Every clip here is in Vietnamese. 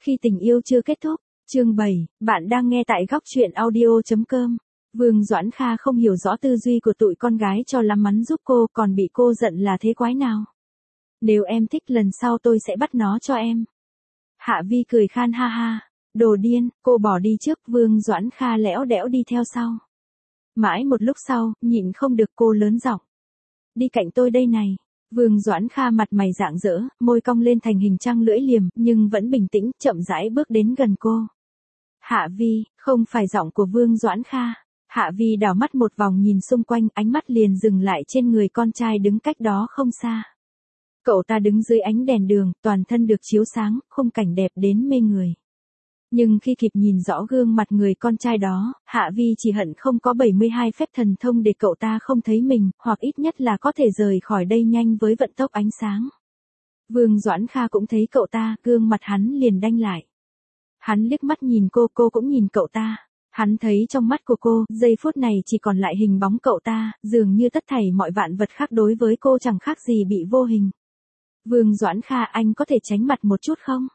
Khi tình yêu chưa kết thúc, chương 7, bạn đang nghe tại góc truyện audio.com. Vương Doãn Kha không hiểu rõ tư duy của tụi con gái cho lắm mắn giúp cô, còn bị cô giận là thế quái nào. Nếu em thích lần sau tôi sẽ bắt nó cho em. Hạ Vi cười khan ha ha. Đồ điên, cô bỏ đi trước, Vương Doãn Kha lẽo đẽo đi theo sau. Mãi một lúc sau, nhịn không được cô lớn giọng. Đi cạnh tôi đây này. Vương Doãn Kha mặt mày rạng rỡ, môi cong lên thành hình trăng lưỡi liềm, nhưng vẫn bình tĩnh, chậm rãi bước đến gần cô. Hạ Vi, không phải giọng của Vương Doãn Kha. Hạ Vi đảo mắt một vòng nhìn xung quanh, ánh mắt liền dừng lại trên người con trai đứng cách đó không xa. Cậu ta đứng dưới ánh đèn đường, toàn thân được chiếu sáng, khung cảnh đẹp đến mê người. Nhưng khi kịp nhìn rõ gương mặt người con trai đó, Hạ Vi chỉ hận không có 72 phép thần thông để cậu ta không thấy mình, hoặc ít nhất là có thể rời khỏi đây nhanh với vận tốc ánh sáng. Vương Doãn Kha cũng thấy cậu ta, gương mặt hắn liền đanh lại. Hắn liếc mắt nhìn cô cũng nhìn cậu ta. Hắn thấy trong mắt của cô, giây phút này chỉ còn lại hình bóng cậu ta, dường như tất thảy mọi vạn vật khác đối với cô chẳng khác gì bị vô hình. Vương Doãn Kha, anh có thể tránh mặt một chút không?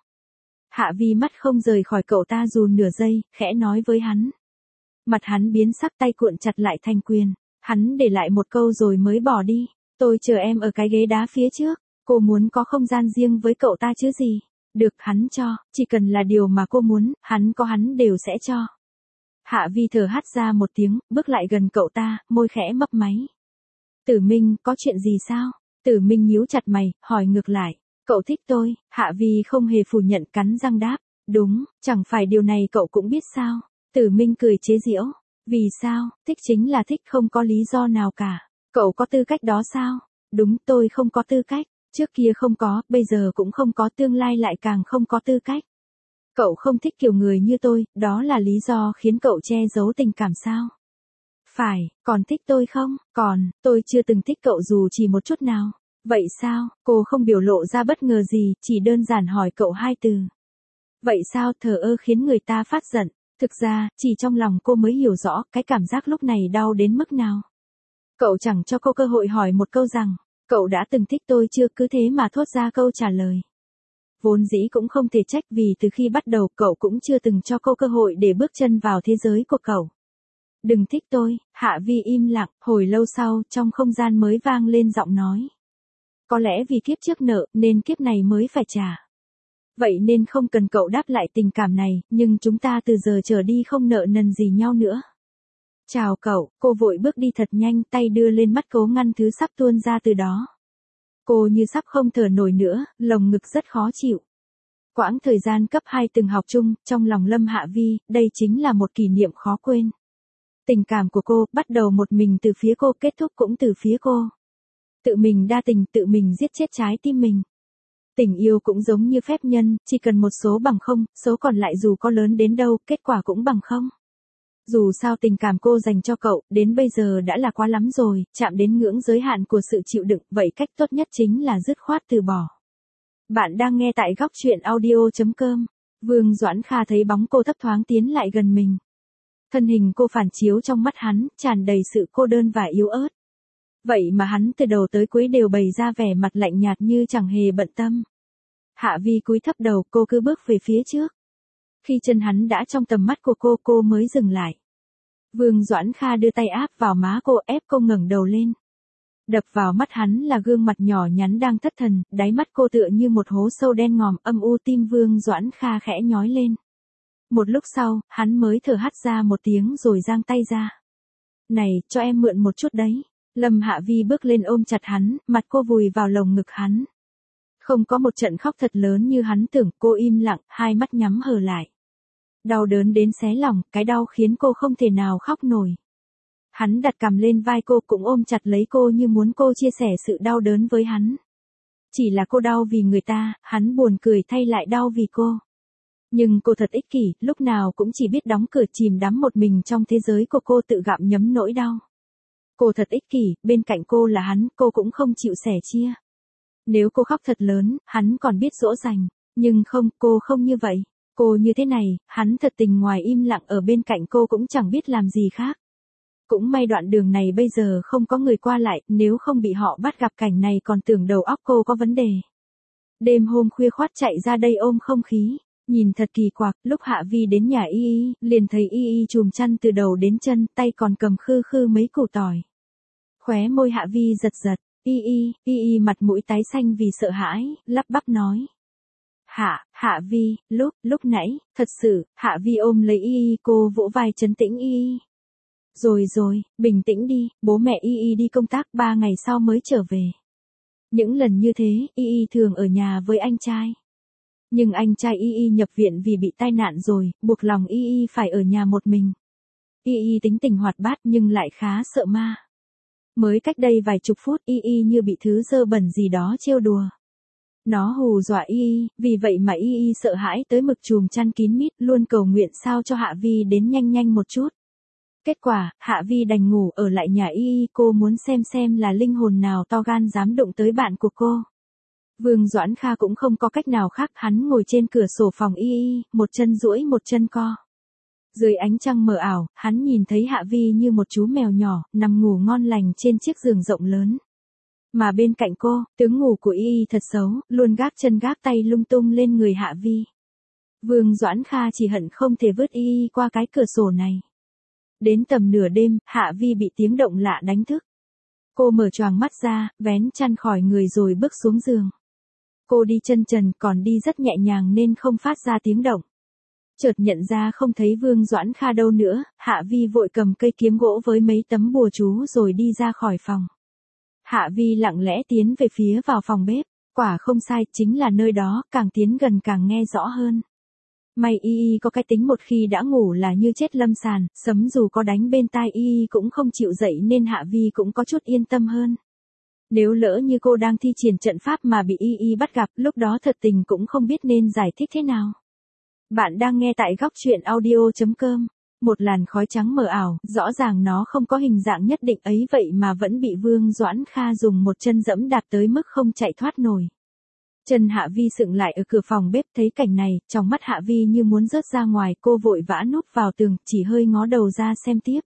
Hạ Vi mắt không rời khỏi cậu ta dù nửa giây, khẽ nói với hắn. Mặt hắn biến sắc, tay cuộn chặt lại thành quyền. Hắn để lại một câu rồi mới bỏ đi. Tôi chờ em ở cái ghế đá phía trước. Cô muốn có không gian riêng với cậu ta chứ gì? Được, hắn cho, chỉ cần là điều mà cô muốn, hắn có hắn đều sẽ cho. Hạ Vi thở hắt ra một tiếng, bước lại gần cậu ta, môi khẽ mấp máy. Tử Minh, có chuyện gì sao? Tử Minh nhíu chặt mày, hỏi ngược lại. Cậu thích tôi? Hạ Vi không hề phủ nhận, cắn răng đáp. Đúng, chẳng phải điều này cậu cũng biết sao? Tử Minh cười chế giễu. Vì sao? Thích chính là thích, không có lý do nào cả. Cậu có tư cách đó sao? Đúng, tôi không có tư cách. Trước kia không có, bây giờ cũng không có, tương lai lại càng không có tư cách. Cậu không thích kiểu người như tôi, đó là lý do khiến cậu che giấu tình cảm sao? Phải, còn thích tôi không? Còn, tôi chưa từng thích cậu dù chỉ một chút nào. Vậy sao? Cô không biểu lộ ra bất ngờ gì, chỉ đơn giản hỏi cậu hai từ. Vậy sao? Thờ ơ khiến người ta phát giận. Thực ra, chỉ trong lòng cô mới hiểu rõ cái cảm giác lúc này đau đến mức nào. Cậu chẳng cho cô cơ hội hỏi một câu rằng, cậu đã từng thích tôi chưa, cứ thế mà thốt ra câu trả lời. Vốn dĩ cũng không thể trách vì từ khi bắt đầu cậu cũng chưa từng cho cô cơ hội để bước chân vào thế giới của cậu. Đừng thích tôi. Hạ Vi im lặng, hồi lâu sau, trong không gian mới vang lên giọng nói. Có lẽ vì kiếp trước nợ, nên kiếp này mới phải trả. Vậy nên không cần cậu đáp lại tình cảm này, nhưng chúng ta từ giờ trở đi không nợ nần gì nhau nữa. Chào cậu, cô vội bước đi thật nhanh, tay đưa lên mắt cố ngăn thứ sắp tuôn ra từ đó. Cô như sắp không thở nổi nữa, lồng ngực rất khó chịu. Quãng thời gian cấp 2 từng học chung, trong lòng Lâm Hạ Vi, đây chính là một kỷ niệm khó quên. Tình cảm của cô, bắt đầu một mình từ phía cô, kết thúc cũng từ phía cô. Tự mình đa tình, tự mình giết chết trái tim mình. Tình yêu cũng giống như phép nhân, chỉ cần một số bằng không, số còn lại dù có lớn đến đâu, kết quả cũng bằng không. Dù sao tình cảm cô dành cho cậu, đến bây giờ đã là quá lắm rồi, chạm đến ngưỡng giới hạn của sự chịu đựng, vậy cách tốt nhất chính là dứt khoát từ bỏ. Bạn đang nghe tại góc truyện audio.com. Vương Doãn Kha thấy bóng cô thấp thoáng tiến lại gần mình. Thân hình cô phản chiếu trong mắt hắn, tràn đầy sự cô đơn và yếu ớt. Vậy mà hắn từ đầu tới cuối đều bày ra vẻ mặt lạnh nhạt như chẳng hề bận tâm. Hạ Vi cúi thấp đầu, cô cứ bước về phía trước. Khi chân hắn đã trong tầm mắt của cô mới dừng lại. Vương Doãn Kha đưa tay áp vào má cô, ép cô ngẩng đầu lên. Đập vào mắt hắn là gương mặt nhỏ nhắn đang thất thần, đáy mắt cô tựa như một hố sâu đen ngòm, âm u. Tim Vương Doãn Kha khẽ nhói lên. Một lúc sau, hắn mới thở hắt ra một tiếng rồi giang tay ra. Này, cho em mượn một chút đấy. Lâm Hạ Vi bước lên ôm chặt hắn, mặt cô vùi vào lồng ngực hắn. Không có một trận khóc thật lớn như hắn tưởng, cô im lặng, hai mắt nhắm hờ lại. Đau đớn đến xé lòng, cái đau khiến cô không thể nào khóc nổi. Hắn đặt cằm lên vai cô, cũng ôm chặt lấy cô như muốn cô chia sẻ sự đau đớn với hắn. Chỉ là cô đau vì người ta, hắn buồn cười thay lại đau vì cô. Nhưng cô thật ích kỷ, lúc nào cũng chỉ biết đóng cửa chìm đắm một mình trong thế giới của cô, tự gặm nhấm nỗi đau. Cô thật ích kỷ, bên cạnh cô là hắn, cô cũng không chịu sẻ chia. Nếu cô khóc thật lớn, hắn còn biết dỗ dành. Nhưng không, cô không như vậy. Cô như thế này, hắn thật tình ngoài im lặng ở bên cạnh cô cũng chẳng biết làm gì khác. Cũng may đoạn đường này bây giờ không có người qua lại, nếu không bị họ bắt gặp cảnh này còn tưởng đầu óc cô có vấn đề. Đêm hôm khuya khoắt chạy ra đây ôm không khí. Nhìn thật kỳ quặc, lúc Hạ Vi đến nhà Y, liền thấy Y chùm chăn từ đầu đến chân, tay còn cầm khư khư mấy củ tỏi. Khóe môi Hạ Vi giật giật, Y mặt mũi tái xanh vì sợ hãi, lắp bắp nói. Hạ Vi, lúc nãy, thật sự, Hạ Vi ôm lấy cô vỗ vai trấn tĩnh Y. Rồi, bình tĩnh đi, bố mẹ Y đi công tác 3 ngày sau mới trở về. Những lần như thế, Y thường ở nhà với anh trai. Nhưng anh trai Y nhập viện vì bị tai nạn rồi, buộc lòng Y phải ở nhà một mình. Y tính tình hoạt bát nhưng lại khá sợ ma. Mới cách đây vài chục phút Y như bị thứ dơ bẩn gì đó trêu đùa. Nó hù dọa Y, vì vậy mà Y sợ hãi tới mực chùm chăn kín mít, luôn cầu nguyện sao cho Hạ Vi đến nhanh một chút. Kết quả, Hạ Vi đành ngủ ở lại nhà cô muốn xem là linh hồn nào to gan dám đụng tới bạn của cô. Vương Doãn Kha cũng không có cách nào khác, hắn ngồi trên cửa sổ phòng một chân duỗi một chân co. Dưới ánh trăng mờ ảo, hắn nhìn thấy Hạ Vi như một chú mèo nhỏ, nằm ngủ ngon lành trên chiếc giường rộng lớn. Mà bên cạnh cô, tướng ngủ của thật xấu, luôn gác chân gác tay lung tung lên người Hạ Vi. Vương Doãn Kha chỉ hận không thể vứt qua cái cửa sổ này. Đến tầm nửa đêm, Hạ Vi bị tiếng động lạ đánh thức. Cô mở choàng mắt ra, vén chăn khỏi người rồi bước xuống giường. Cô đi chân trần, còn đi rất nhẹ nhàng nên không phát ra tiếng động. Chợt nhận ra không thấy Vương Doãn Kha đâu nữa, Hạ Vi vội cầm cây kiếm gỗ với mấy tấm bùa chú rồi đi ra khỏi phòng. Hạ Vi lặng lẽ tiến về phía vào phòng bếp, quả không sai, chính là nơi đó, càng tiến gần càng nghe rõ hơn. May có cái tính một khi đã ngủ là như chết lâm sàn, sấm dù có đánh bên tai cũng không chịu dậy nên Hạ Vi cũng có chút yên tâm hơn. Nếu lỡ như cô đang thi triển trận pháp mà bị bắt gặp, lúc đó thật tình cũng không biết nên giải thích thế nào. Bạn đang nghe tại góc truyện audio.com. Một làn khói trắng mờ ảo, rõ ràng nó không có hình dạng nhất định ấy vậy mà vẫn bị Vương Doãn Kha dùng một chân dẫm đạp tới mức không chạy thoát nổi. Chân Hạ Vi sững lại ở cửa phòng bếp, thấy cảnh này, trong mắt Hạ Vi như muốn rớt ra ngoài, cô vội vã núp vào tường, chỉ hơi ngó đầu ra xem tiếp.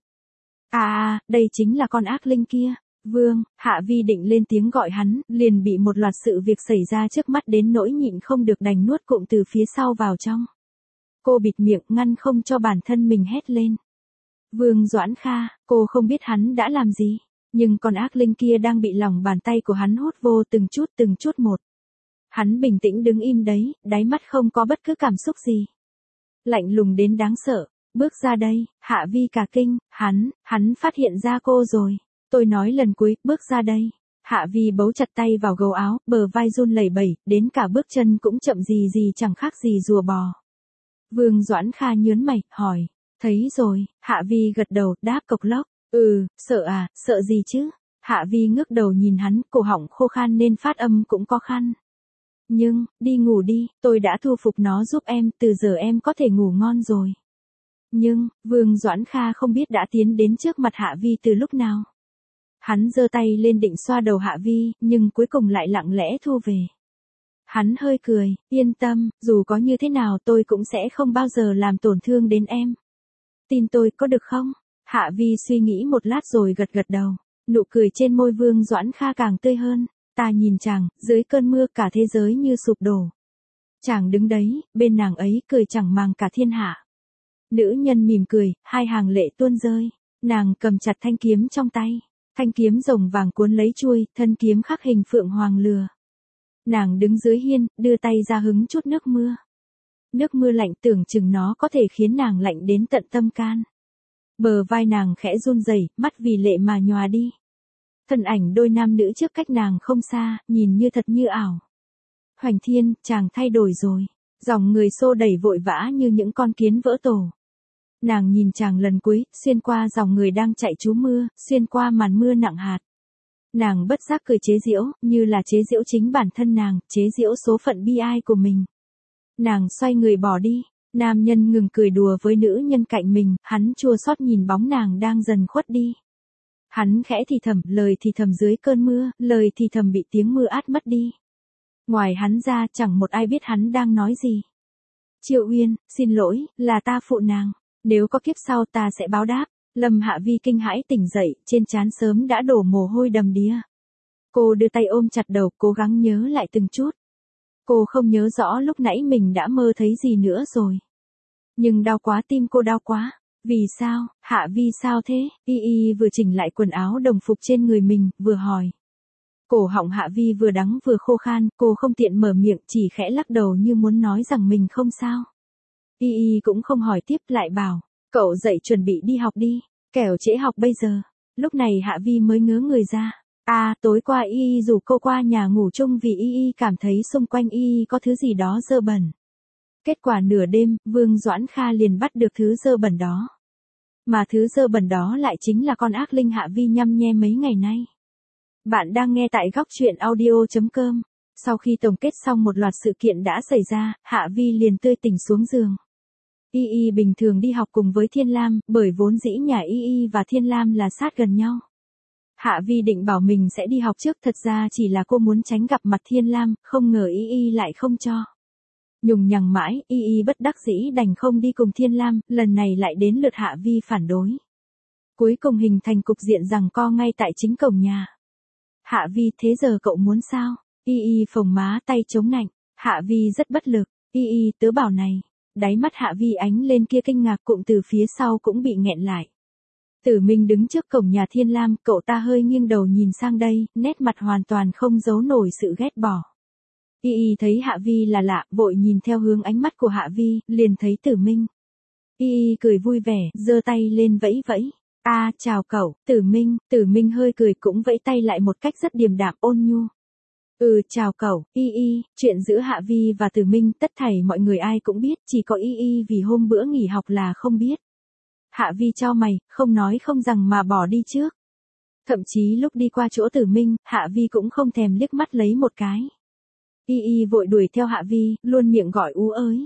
Đây chính là con ác linh kia. Hạ Vi định lên tiếng gọi hắn, liền bị một loạt sự việc xảy ra trước mắt đến nỗi nhịn không được đành nuốt cụm từ phía sau vào trong. Cô bịt miệng ngăn không cho bản thân mình hét lên. Vương Doãn Kha, cô không biết hắn đã làm gì, nhưng con ác linh kia đang bị lòng bàn tay của hắn hút vô từng chút một. Hắn bình tĩnh đứng im đấy, đáy mắt không có bất cứ cảm xúc gì. Lạnh lùng đến đáng sợ, bước ra đây, Hạ Vi cả kinh, hắn phát hiện ra cô rồi. Tôi nói lần cuối, bước ra đây. Hạ Vi bấu chặt tay vào gấu áo, bờ vai run lẩy bẩy, đến cả bước chân cũng chậm gì chẳng khác gì rùa bò. Vương Doãn Kha nhớn mày, hỏi, thấy rồi, Hạ Vi gật đầu, đáp cộc lốc, sợ gì chứ? Hạ Vi ngước đầu nhìn hắn, cổ họng khô khan nên phát âm cũng có khăn. Nhưng, đi ngủ đi, tôi đã thu phục nó giúp em, từ giờ em có thể ngủ ngon rồi. Nhưng, Vương Doãn Kha không biết đã tiến đến trước mặt Hạ Vi từ lúc nào. Hắn giơ tay lên định xoa đầu Hạ Vi, nhưng cuối cùng lại lặng lẽ thu về. Hắn hơi cười, yên tâm, dù có như thế nào tôi cũng sẽ không bao giờ làm tổn thương đến em. Tin tôi có được không? Hạ Vi suy nghĩ một lát rồi gật đầu. Nụ cười trên môi Vương Doãn Kha càng tươi hơn. Ta nhìn chàng, dưới cơn mưa cả thế giới như sụp đổ. Chàng đứng đấy, bên nàng ấy cười chẳng màng cả thiên hạ. Nữ nhân mỉm cười, hai hàng lệ tuôn rơi. Nàng cầm chặt thanh kiếm trong tay. Thanh kiếm rồng vàng cuốn lấy chuôi, thân kiếm khắc hình phượng hoàng lừa. Nàng đứng dưới hiên, đưa tay ra hứng chút nước mưa. Nước mưa lạnh tưởng chừng nó có thể khiến nàng lạnh đến tận tâm can. Bờ vai nàng khẽ run rẩy, mắt vì lệ mà nhòa đi. Thân ảnh đôi nam nữ trước cách nàng không xa, nhìn như thật như ảo. Hoành Thiên, chàng thay đổi rồi. Dòng người xô đẩy vội vã như những con kiến vỡ tổ. Nàng nhìn chàng lần cuối, xuyên qua dòng người đang chạy trú mưa, xuyên qua màn mưa nặng hạt. Nàng bất giác cười chế giễu, như là chế giễu chính bản thân nàng, chế giễu số phận bi ai của mình. Nàng xoay người bỏ đi, nam nhân ngừng cười đùa với nữ nhân cạnh mình, hắn chua xót nhìn bóng nàng đang dần khuất đi. Hắn khẽ thì thầm, lời thì thầm dưới cơn mưa, lời thì thầm bị tiếng mưa át mất đi. Ngoài hắn ra chẳng một ai biết hắn đang nói gì. Triệu Uyên, xin lỗi, là ta phụ nàng. Nếu có kiếp sau ta sẽ báo đáp. Lâm Hạ Vi kinh hãi tỉnh dậy, trên trán sớm đã đổ mồ hôi đầm đìa. Cô đưa tay ôm chặt đầu, cố gắng nhớ lại từng chút. Cô không nhớ rõ lúc nãy mình đã mơ thấy gì nữa rồi. Nhưng đau quá, tim cô đau quá. Vì sao, Hạ Vi sao thế? Y Y vừa chỉnh lại quần áo đồng phục trên người mình, vừa hỏi. Cổ họng Hạ Vi vừa đắng vừa khô khan, cô không tiện mở miệng, chỉ khẽ lắc đầu như muốn nói rằng mình không sao. Y Y cũng không hỏi tiếp, lại bảo, cậu dậy chuẩn bị đi học đi, kẻo trễ học bây giờ. Lúc này Hạ Vi mới ngớ người ra. Tối qua Y Y rủ cô qua nhà ngủ chung vì Y Y cảm thấy xung quanh Y Y có thứ gì đó dơ bẩn. Kết quả nửa đêm, Vương Doãn Kha liền bắt được thứ dơ bẩn đó. Mà thứ dơ bẩn đó lại chính là con ác linh Hạ Vi nhăm nhe mấy ngày nay. Bạn đang nghe tại góc truyện audio.com. Sau khi tổng kết xong một loạt sự kiện đã xảy ra, Hạ Vi liền tươi tỉnh xuống giường. Y Y bình thường đi học cùng với Thiên Lam, bởi vốn dĩ nhà Y Y và Thiên Lam là sát gần nhau. Hạ Vi định bảo mình sẽ đi học trước, thật ra chỉ là cô muốn tránh gặp mặt Thiên Lam, không ngờ Y Y lại không cho. Nhùng nhằng mãi, Y Y bất đắc dĩ đành không đi cùng Thiên Lam, lần này lại đến lượt Hạ Vi phản đối. Cuối cùng hình thành cục diện giằng co ngay tại chính cổng nhà. Hạ Vi, thế giờ cậu muốn sao? Y Y phồng má, tay chống nạnh. Hạ Vi rất bất lực. Y Y, tớ bảo này. Đáy mắt Hạ Vi ánh lên kia kinh ngạc, cụm từ phía sau cũng bị nghẹn lại. Tử Minh đứng trước cổng nhà Thiên Lam, cậu ta hơi nghiêng đầu nhìn sang đây, nét mặt hoàn toàn không giấu nổi sự ghét bỏ. Y Y thấy Hạ Vi là lạ, vội nhìn theo hướng ánh mắt của Hạ Vi, liền thấy Tử Minh. Y Y cười vui vẻ, giơ tay lên vẫy vẫy. Chào cậu, Tử Minh hơi cười cũng vẫy tay lại một cách rất điềm đạm ôn nhu. Chào cậu, Y Y, chuyện giữa Hạ Vi và Tử Minh tất thảy mọi người ai cũng biết, chỉ có Y Y vì hôm bữa nghỉ học là không biết. Hạ Vi chau mày, không nói không rằng mà bỏ đi trước. Thậm chí lúc đi qua chỗ Tử Minh, Hạ Vi cũng không thèm liếc mắt lấy một cái. Y Y vội đuổi theo Hạ Vi, luôn miệng gọi ú ới.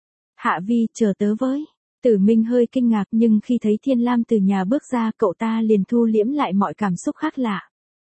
Hạ Vi, chờ tớ với. Tử Minh hơi kinh ngạc nhưng khi thấy Thiên Lam từ nhà bước ra, cậu ta liền thu liễm lại mọi cảm xúc khác lạ.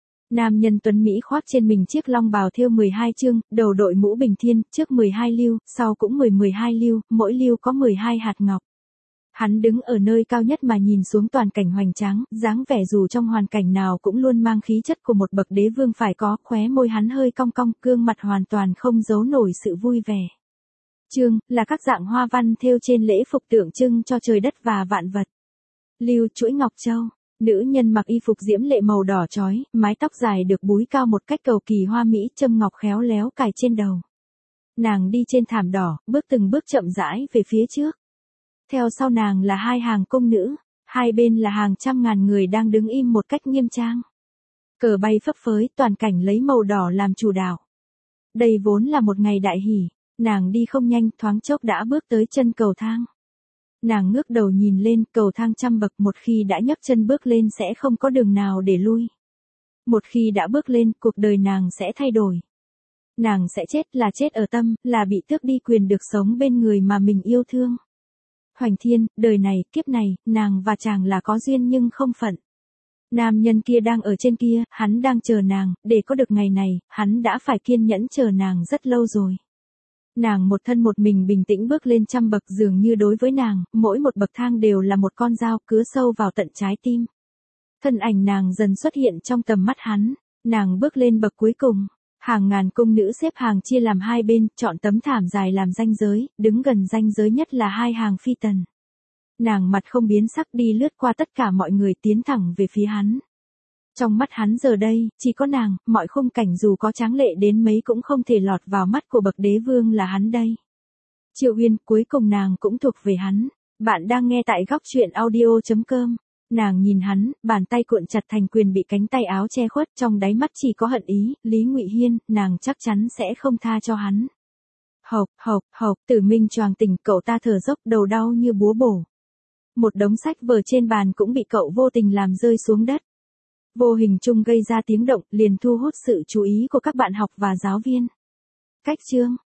Nam nhân tuấn Mỹ khoác trên mình chiếc long bào thêu 12 chương, đầu đội mũ bình thiên, trước 12 lưu, sau cũng 12 lưu, mỗi lưu có 12 hạt ngọc. Hắn đứng ở nơi cao nhất mà nhìn xuống toàn cảnh hoành tráng, dáng vẻ dù trong hoàn cảnh nào cũng luôn mang khí chất của một bậc đế vương phải có, khóe môi hắn hơi cong cong, gương mặt hoàn toàn không giấu nổi sự vui vẻ. Chương, là các dạng hoa văn thêu trên lễ phục tượng trưng cho trời đất và vạn vật. Lưu, chuỗi ngọc châu. Nữ nhân mặc y phục diễm lệ màu đỏ chói, mái tóc dài được búi cao một cách cầu kỳ hoa mỹ, châm ngọc khéo léo cài trên đầu. Nàng đi trên thảm đỏ, bước từng bước chậm rãi về phía trước. Theo sau nàng là hai hàng cung nữ, hai bên là hàng trăm ngàn người đang đứng im một cách nghiêm trang. Cờ bay phấp phới, toàn cảnh lấy màu đỏ làm chủ đạo. Đây vốn là một ngày đại hỷ, nàng đi không nhanh, thoáng chốc đã bước tới chân cầu thang. Nàng ngước đầu nhìn lên, cầu thang trăm bậc, một khi đã nhấc chân bước lên sẽ không có đường nào để lui. Một khi đã bước lên, cuộc đời nàng sẽ thay đổi. Nàng sẽ chết ở tâm, là bị tước đi quyền được sống bên người mà mình yêu thương. Hoành Thiên, đời này, kiếp này, nàng và chàng là có duyên nhưng không phận. Nam nhân kia đang ở trên kia, hắn đang chờ nàng, để có được ngày này, hắn đã phải kiên nhẫn chờ nàng rất lâu rồi. Nàng một thân một mình bình tĩnh bước lên trăm bậc, dường như đối với nàng, mỗi một bậc thang đều là một con dao cứa sâu vào tận trái tim. Thân ảnh nàng dần xuất hiện trong tầm mắt hắn, nàng bước lên bậc cuối cùng. Hàng ngàn cung nữ xếp hàng chia làm hai bên, chọn tấm thảm dài làm ranh giới, đứng gần ranh giới nhất là hai hàng phi tần. Nàng mặt không biến sắc đi lướt qua tất cả mọi người tiến thẳng về phía hắn. Trong mắt hắn giờ đây, chỉ có nàng, mọi khung cảnh dù có tráng lệ đến mấy cũng không thể lọt vào mắt của bậc đế vương là hắn đây. Triệu Uyên, cuối cùng nàng cũng thuộc về hắn. Bạn đang nghe tại góc truyện audio.com. Nàng nhìn hắn, bàn tay cuộn chặt thành quyền bị cánh tay áo che khuất, trong đáy mắt chỉ có hận ý, Lý Ngụy Hiên, nàng chắc chắn sẽ không tha cho hắn. Hộc, Tử Minh choàng tỉnh, cậu ta thở dốc, đầu đau như búa bổ. Một đống sách vở trên bàn cũng bị cậu vô tình làm rơi xuống đất. Vô hình chung gây ra tiếng động, liền thu hút sự chú ý của các bạn học và giáo viên. Cách chương,